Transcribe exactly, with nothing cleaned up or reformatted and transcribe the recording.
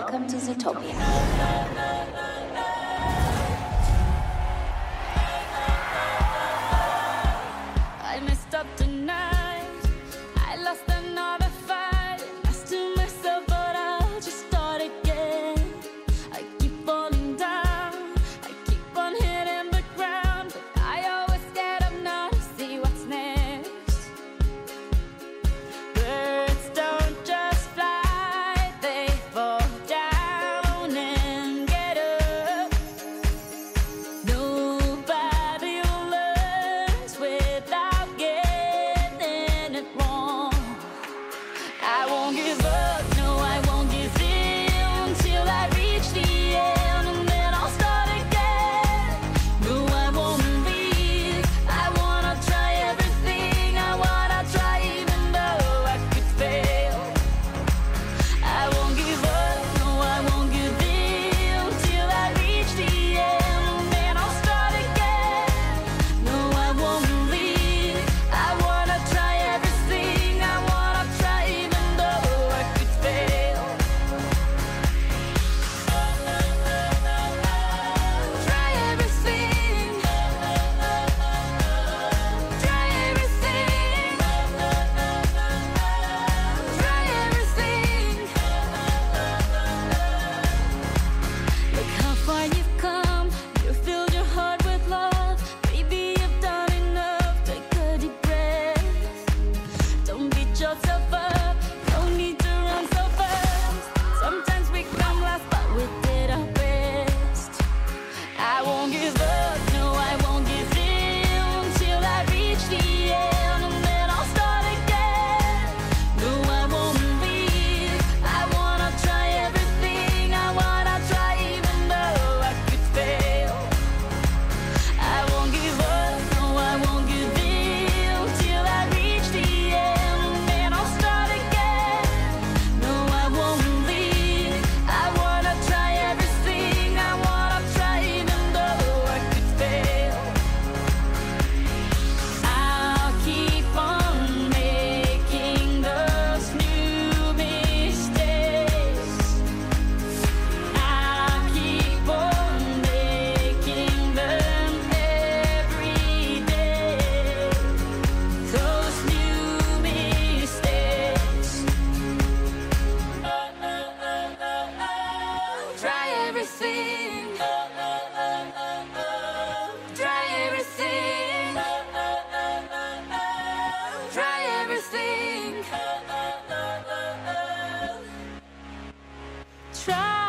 Welcome to Zootopia. I messed up tonight. I lost another fight. Lost to myself, but I'll just start again. I keep falling down. I keep on hitting the ground, but I always get up now to see what's next. Birds don't just fly, they fall down and get up. Nobody learns without getting it wrong. I won't give up, no, I won't give in till I reach the end, and then I'll start again. No, I won't leave. I wanna try everything. I wanna try even though I could fail. I won't give up, no, I won't give in till I reach the end, and then I'll start again. No, I won't leave. I wanna try everything. I wanna try even though I could fail. Try everything. Try everything. Try everything. Look how far you've come. You filled your heart with love. Baby, you've done enough. Take a deep breath. Don't beat yourself up. No need to run so fast. Sometimes we come last, but we did our best. I won't give up, no, I won't give in till I reach the end, and then I'll start again. No, I won't leave. I wanna try everything. I wanna try even though I could fail. I won't give up, no, I won't give in till I reach the end, and then I'll start again. No, I won't leave. I wanna try everything. I wanna try even though I could fail. I'll keep on making those new mistakes. I'll keep on making them every day. Those new mistakes. Try everything. Try everything. Try everything. Try